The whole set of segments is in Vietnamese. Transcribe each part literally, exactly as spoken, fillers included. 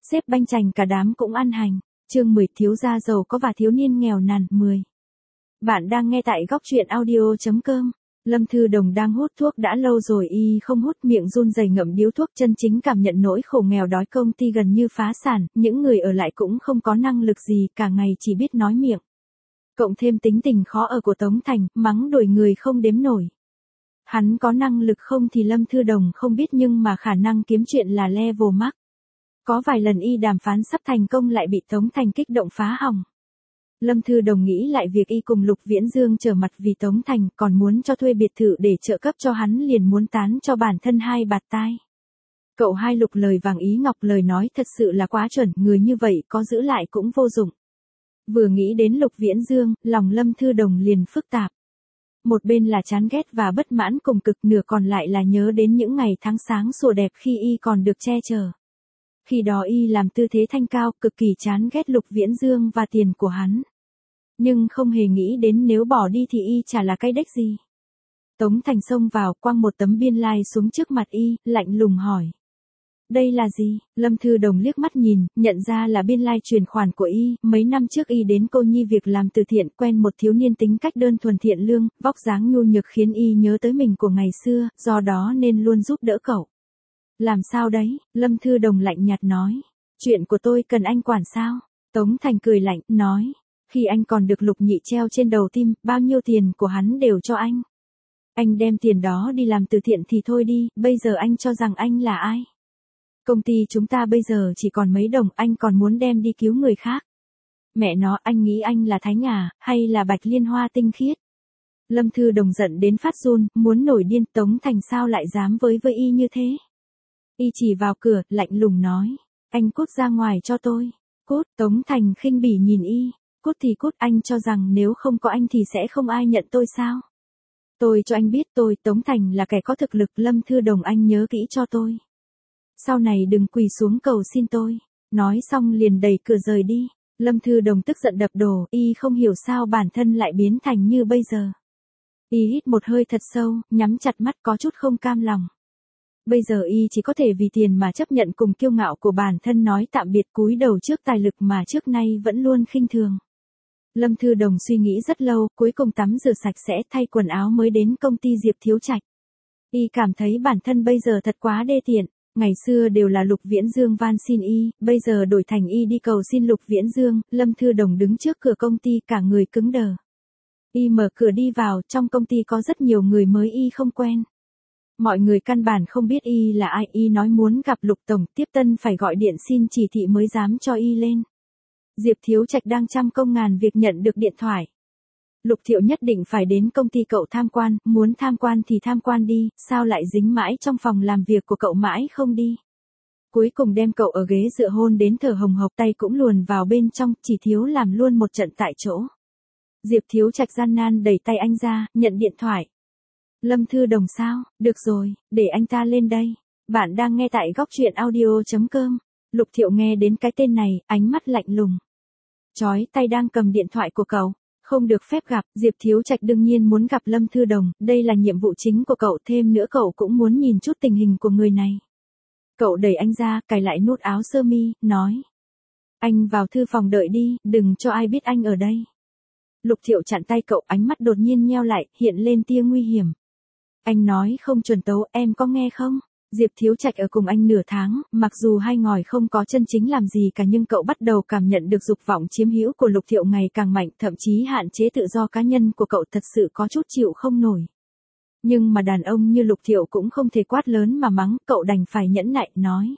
xếp banh chành cả đám cũng ăn hành. Chương mười thiếu gia giàu có và thiếu niên nghèo nàn. mười. Bạn đang nghe tại góc truyện audio chấm com. Lâm Thư Đồng đang hút thuốc đã lâu rồi y không hút, miệng run rẩy ngậm điếu thuốc, chân chính cảm nhận nỗi khổ nghèo đói, công ty gần như phá sản, những người ở lại cũng không có năng lực gì, cả ngày chỉ biết nói miệng. Cộng thêm tính tình khó ở của Tống Thành, mắng đuổi người không đếm nổi. Hắn có năng lực không thì Lâm Thư Đồng không biết, nhưng mà khả năng kiếm chuyện là level max. Có vài lần y đàm phán sắp thành công lại bị Tống Thành kích động phá hỏng. Lâm Thư Đồng nghĩ lại việc y cùng Lục Viễn Dương trở mặt vì Tống Thành, còn muốn cho thuê biệt thự để trợ cấp cho hắn, liền muốn tán cho bản thân hai bạt tai. Cậu hai Lục lời vàng ý ngọc, lời nói thật sự là quá chuẩn, người như vậy có giữ lại cũng vô dụng. Vừa nghĩ đến Lục Viễn Dương, lòng Lâm Thư Đồng liền phức tạp. Một bên là chán ghét và bất mãn cùng cực, nửa còn lại là nhớ đến những ngày tháng sáng sủa đẹp khi y còn được che chở. Khi đó y làm tư thế thanh cao, cực kỳ chán ghét Lục Viễn Dương và tiền của hắn. Nhưng không hề nghĩ đến nếu bỏ đi thì y chả là cái đếch gì. Tống Thành xông vào, quăng một tấm biên lai like xuống trước mặt y, lạnh lùng hỏi. Đây là gì? Lâm Thư Đồng liếc mắt nhìn, nhận ra là biên lai like chuyển khoản của y. Mấy năm trước y đến Cô Nhi việc làm từ thiện, quen một thiếu niên tính cách đơn thuần thiện lương, vóc dáng nhu nhược khiến y nhớ tới mình của ngày xưa, do đó nên luôn giúp đỡ cậu. Làm sao đấy? Lâm Thư Đồng lạnh nhạt nói. Chuyện của tôi cần anh quản sao? Tống Thành cười lạnh, nói. Khi anh còn được Lục Nhị treo trên đầu tim, bao nhiêu tiền của hắn đều cho anh. Anh đem tiền đó đi làm từ thiện thì thôi đi, bây giờ anh cho rằng anh là ai? Công ty chúng ta bây giờ chỉ còn mấy đồng, anh còn muốn đem đi cứu người khác. Mẹ nó, anh nghĩ anh là Thái Ngà, hay là Bạch Liên Hoa tinh khiết? Lâm Thư Đồng giận đến phát run, muốn nổi điên. Tống Thành sao lại dám với với y như thế? Y chỉ vào cửa, lạnh lùng nói. Anh cút ra ngoài cho tôi. Cút. Tống Thành khinh bỉ nhìn y. Cút thì cút, anh cho rằng nếu không có anh thì sẽ không ai nhận tôi sao? Tôi cho anh biết tôi, Tống Thành là kẻ có thực lực. Lâm Thư Đồng, anh nhớ kỹ cho tôi. Sau này đừng quỳ xuống cầu xin tôi. Nói xong liền đẩy cửa rời đi. Lâm Thư Đồng tức giận đập đồ, y không hiểu sao bản thân lại biến thành như bây giờ. Y hít một hơi thật sâu, nhắm chặt mắt có chút không cam lòng. Bây giờ y chỉ có thể vì tiền mà chấp nhận cùng kiêu ngạo của bản thân nói tạm biệt, cúi đầu trước tài lực mà trước nay vẫn luôn khinh thường. Lâm Thư Đồng suy nghĩ rất lâu, cuối cùng tắm rửa sạch sẽ, thay quần áo mới đến công ty Diệp Thiếu Trạch. Y cảm thấy bản thân bây giờ thật quá đê tiện. Ngày xưa đều là Lục Viễn Dương van xin y, bây giờ đổi thành y đi cầu xin Lục Viễn Dương. Lâm Thư Đồng đứng trước cửa công ty cả người cứng đờ. Y mở cửa đi vào, trong công ty có rất nhiều người mới y không quen. Mọi người căn bản không biết y là ai. Y nói muốn gặp Lục Tổng, tiếp tân phải gọi điện xin chỉ thị mới dám cho y lên. Diệp Thiếu Trạch đang trăm công ngàn việc nhận được điện thoại. Lục Thiệu nhất định phải đến công ty cậu tham quan, muốn tham quan thì tham quan đi, sao lại dính mãi trong phòng làm việc của cậu mãi không đi. Cuối cùng đem cậu ở ghế dựa hôn đến thở hồng hộc, tay cũng luồn vào bên trong, chỉ thiếu làm luôn một trận tại chỗ. Diệp Thiếu Trạch gian nan đẩy tay anh ra, nhận điện thoại. Lâm Thư Đồng sao? Được rồi, để anh ta lên đây. Bạn đang nghe tại góc truyện audio chấm com. Lục Thiệu nghe đến cái tên này, ánh mắt lạnh lùng. Chói tay đang cầm điện thoại của cậu. Không được phép gặp. Diệp Thiếu Trạch đương nhiên muốn gặp Lâm Thư Đồng, đây là nhiệm vụ chính của cậu, thêm nữa cậu cũng muốn nhìn chút tình hình của người này. Cậu đẩy anh ra, cài lại nút áo sơ mi, nói. Anh vào thư phòng đợi đi, đừng cho ai biết anh ở đây. Lục Thiệu chặn tay cậu, ánh mắt đột nhiên nheo lại, hiện lên tia nguy hiểm. Anh nói không chuẩn tấu, em có nghe không? Diệp Thiếu Trạch ở cùng anh nửa tháng, mặc dù hai ngòi không có chân chính làm gì cả, nhưng cậu bắt đầu cảm nhận được dục vọng chiếm hữu của Lục Thiệu ngày càng mạnh, thậm chí hạn chế tự do cá nhân của cậu, thật sự có chút chịu không nổi. Nhưng mà đàn ông như Lục Thiệu cũng không thể quát lớn mà mắng, cậu đành phải nhẫn nại, nói.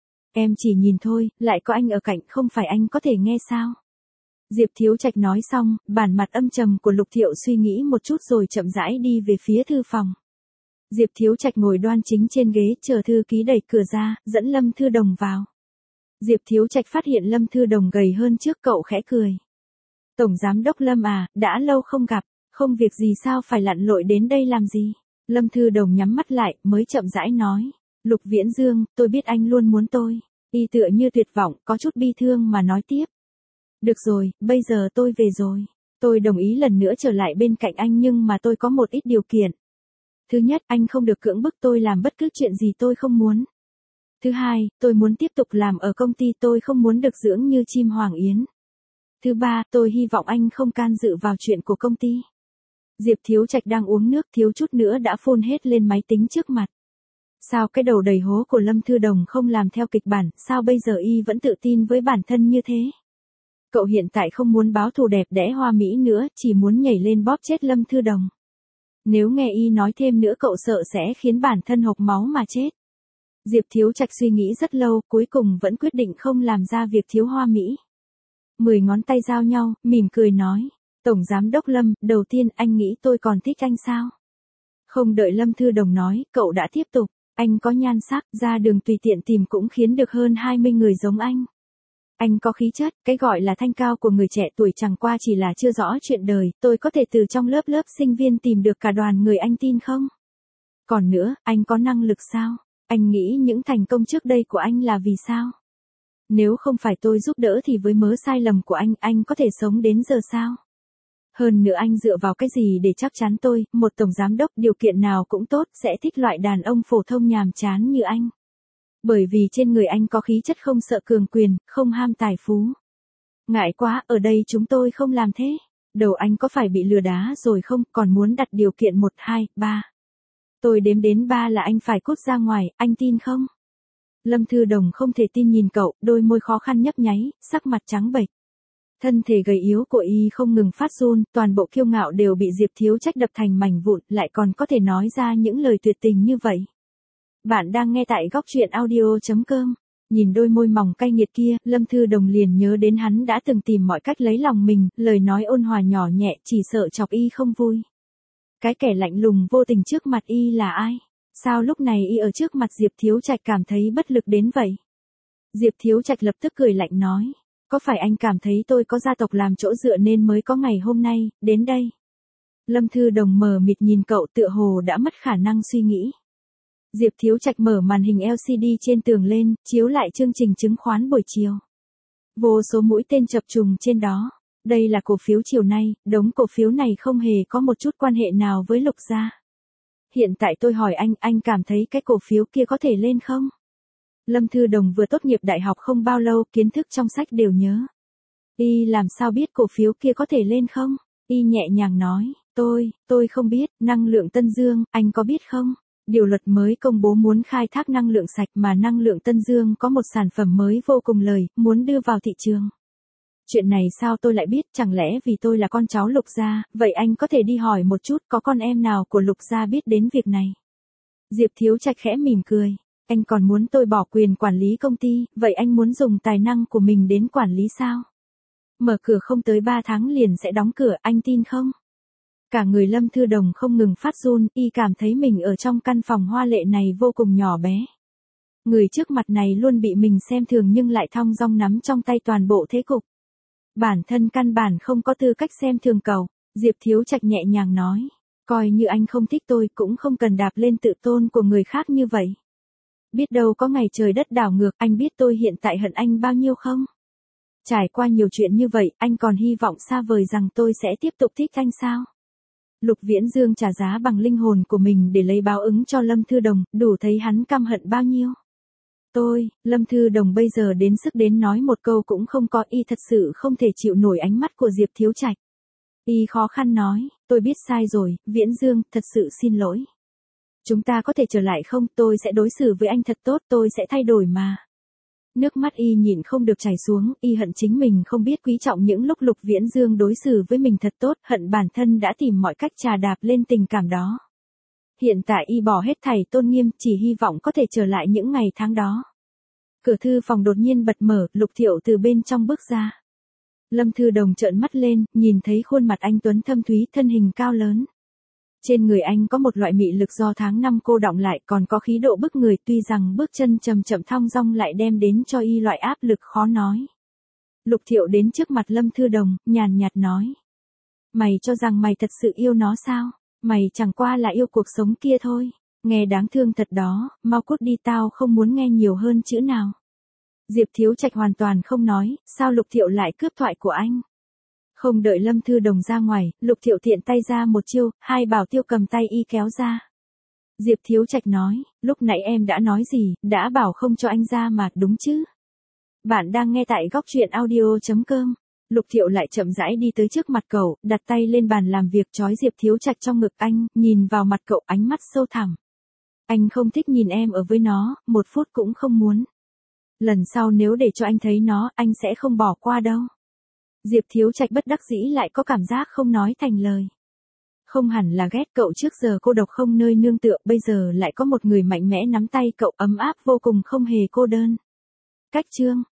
Em chỉ nhìn thôi, lại có anh ở cạnh, không phải anh có thể nghe sao? Diệp Thiếu Trạch nói xong, bản mặt âm trầm của Lục Thiệu suy nghĩ một chút rồi chậm rãi đi về phía thư phòng. Diệp Thiếu Trạch ngồi đoan chính trên ghế, chờ thư ký đẩy cửa ra, dẫn Lâm Thư Đồng vào. Diệp Thiếu Trạch phát hiện Lâm Thư Đồng gầy hơn trước, cậu khẽ cười. Tổng Giám đốc Lâm à, đã lâu không gặp, không việc gì sao phải lặn lội đến đây làm gì? Lâm Thư Đồng nhắm mắt lại, mới chậm rãi nói. Lục Viễn Dương, tôi biết anh luôn muốn tôi. Y tựa như tuyệt vọng, có chút bi thương mà nói tiếp. Được rồi, bây giờ tôi về rồi. Tôi đồng ý lần nữa trở lại bên cạnh anh, nhưng mà tôi có một ít điều kiện. Thứ nhất, anh không được cưỡng bức tôi làm bất cứ chuyện gì tôi không muốn. Thứ hai, tôi muốn tiếp tục làm ở công ty, tôi không muốn được dưỡng như chim hoàng yến. Thứ ba, tôi hy vọng anh không can dự vào chuyện của công ty. Diệp Thiếu Trạch đang uống nước thiếu chút nữa đã phun hết lên máy tính trước mặt. Sao cái đầu đầy hố của Lâm Thư Đồng không làm theo kịch bản, sao bây giờ y vẫn tự tin với bản thân như thế? Cậu hiện tại không muốn báo thù đẹp đẽ hoa mỹ nữa, chỉ muốn nhảy lên bóp chết Lâm Thư Đồng. Nếu nghe y nói thêm nữa cậu sợ sẽ khiến bản thân hộc máu mà chết. Diệp Thiếu Trạch suy nghĩ rất lâu, cuối cùng vẫn quyết định không làm ra việc thiếu hoa mỹ. Mười ngón tay giao nhau, mỉm cười nói. Tổng Giám đốc Lâm, đầu tiên anh nghĩ tôi còn thích anh sao? Không đợi Lâm Thư Đồng nói, cậu đã tiếp tục. Anh có nhan sắc, ra đường tùy tiện tìm cũng khiến được hơn hai mươi người giống anh. Anh có khí chất, cái gọi là thanh cao của người trẻ tuổi chẳng qua chỉ là chưa rõ chuyện đời, tôi có thể từ trong lớp lớp sinh viên tìm được cả đoàn người, anh tin không? Còn nữa, anh có năng lực sao? Anh nghĩ những thành công trước đây của anh là vì sao? Nếu không phải tôi giúp đỡ thì với mớ sai lầm của anh, anh có thể sống đến giờ sao? Hơn nữa anh dựa vào cái gì để chắc chắn tôi, một tổng giám đốc điều kiện nào cũng tốt, sẽ thích loại đàn ông phổ thông nhàm chán như anh? Bởi vì trên người anh có khí chất không sợ cường quyền, không ham tài phú. Ngại quá, ở đây chúng tôi không làm thế. Đầu anh có phải bị lừa đá rồi không, còn muốn đặt điều kiện một, hai, ba. Tôi đếm đến ba là anh phải cút ra ngoài, anh tin không? Lâm Thư Đồng không thể tin nhìn cậu, đôi môi khó khăn nhấp nháy, sắc mặt trắng bệch. Thân thể gầy yếu của y không ngừng phát run, toàn bộ kiêu ngạo đều bị Diệp Thiếu Trạch đập thành mảnh vụn, lại còn có thể nói ra những lời tuyệt tình như vậy. Bạn đang nghe tại góc truyện audio chấm com. Nhìn đôi môi mỏng cay nghiệt kia, Lâm Thư Đồng liền nhớ đến hắn đã từng tìm mọi cách lấy lòng mình, lời nói ôn hòa nhỏ nhẹ chỉ sợ chọc y không vui. Cái kẻ lạnh lùng vô tình trước mặt y là ai? Sao lúc này y ở trước mặt Diệp Thiếu Trạch cảm thấy bất lực đến vậy? Diệp Thiếu Trạch lập tức cười lạnh nói. Có phải anh cảm thấy tôi có gia tộc làm chỗ dựa nên mới có ngày hôm nay, đến đây? Lâm Thư Đồng mờ mịt nhìn cậu tựa hồ đã mất khả năng suy nghĩ. Diệp Thiếu Trạch mở màn hình lờ xê đê trên tường lên, chiếu lại chương trình chứng khoán buổi chiều. Vô số mũi tên chập trùng trên đó. Đây là cổ phiếu chiều nay, đống cổ phiếu này không hề có một chút quan hệ nào với Lục gia. Hiện tại tôi hỏi anh, anh cảm thấy cái cổ phiếu kia có thể lên không? Lâm Thư Đồng vừa tốt nghiệp đại học không bao lâu, kiến thức trong sách đều nhớ. Y làm sao biết cổ phiếu kia có thể lên không? Y nhẹ nhàng nói, tôi, tôi không biết, năng lượng Tân Dương, anh có biết không? Điều luật mới công bố muốn khai thác năng lượng sạch mà năng lượng Tân Dương có một sản phẩm mới vô cùng lời, muốn đưa vào thị trường. Chuyện này sao tôi lại biết, chẳng lẽ vì tôi là con cháu Lục gia, vậy anh có thể đi hỏi một chút có con em nào của Lục gia biết đến việc này. Diệp Thiếu Trạch khẽ mỉm cười, anh còn muốn tôi bỏ quyền quản lý công ty, vậy anh muốn dùng tài năng của mình đến quản lý sao? Mở cửa không tới ba tháng liền sẽ đóng cửa, anh tin không? Cả người Lâm Thư Đồng không ngừng phát run, y cảm thấy mình ở trong căn phòng hoa lệ này vô cùng nhỏ bé. Người trước mặt này luôn bị mình xem thường nhưng lại thong dong nắm trong tay toàn bộ thế cục. Bản thân căn bản không có tư cách xem thường cậu, Diệp Thiếu Trạch nhẹ nhàng nói. Coi như anh không thích tôi cũng không cần đạp lên tự tôn của người khác như vậy. Biết đâu có ngày trời đất đảo ngược, anh biết tôi hiện tại hận anh bao nhiêu không? Trải qua nhiều chuyện như vậy, anh còn hy vọng xa vời rằng tôi sẽ tiếp tục thích anh sao? Lục Viễn Dương trả giá bằng linh hồn của mình để lấy báo ứng cho Lâm Thư Đồng, đủ thấy hắn căm hận bao nhiêu. Tôi, Lâm Thư Đồng bây giờ đến sức đến nói một câu cũng không có, y thật sự không thể chịu nổi ánh mắt của Diệp Thiếu Trạch. Y khó khăn nói, tôi biết sai rồi, Viễn Dương, thật sự xin lỗi. Chúng ta có thể trở lại không, tôi sẽ đối xử với anh thật tốt, tôi sẽ thay đổi mà. Nước mắt y nhịn không được chảy xuống, y hận chính mình không biết quý trọng những lúc Lục Viễn Dương đối xử với mình thật tốt, hận bản thân đã tìm mọi cách trà đạp lên tình cảm đó. Hiện tại y bỏ hết thảy tôn nghiêm, chỉ hy vọng có thể trở lại những ngày tháng đó. Cửa thư phòng đột nhiên bật mở, Lục Thiệu từ bên trong bước ra. Lâm Thư Đồng trợn mắt lên, nhìn thấy khuôn mặt anh tuấn thâm thúy, thân hình cao lớn. Trên người anh có một loại mị lực do tháng năm cô đọng lại, còn có khí độ bức người, tuy rằng bước chân chậm chậm thong dong lại đem đến cho y loại áp lực khó nói. Lục Thiệu đến trước mặt Lâm Thư Đồng, nhàn nhạt nói. Mày cho rằng mày thật sự yêu nó sao? Mày chẳng qua là yêu cuộc sống kia thôi. Nghe đáng thương thật đó, mau cút đi, tao không muốn nghe nhiều hơn chữ nào. Diệp Thiếu Trạch hoàn toàn không nói, sao Lục Thiệu lại cướp thoại của anh? Không đợi Lâm Thư Đồng ra ngoài, Lục Thiệu tiện tay ra một chiêu, hai bảo tiêu cầm tay y kéo ra. Diệp Thiếu Trạch nói, lúc nãy em đã nói gì, đã bảo không cho anh ra mà, đúng chứ? Bạn đang nghe tại góc truyện audio.com. Lục Thiệu lại chậm rãi đi tới trước mặt cậu, đặt tay lên bàn làm việc trói Diệp Thiếu Trạch trong ngực anh, nhìn vào mặt cậu ánh mắt sâu thẳm. Anh không thích nhìn em ở với nó, một phút cũng không muốn. Lần sau nếu để cho anh thấy nó, anh sẽ không bỏ qua đâu. Diệp Thiếu Trạch bất đắc dĩ lại có cảm giác không nói thành lời. Không hẳn là ghét cậu trước giờ cô độc không nơi nương tựa, bây giờ lại có một người mạnh mẽ nắm tay cậu ấm áp vô cùng không hề cô đơn. Cách chương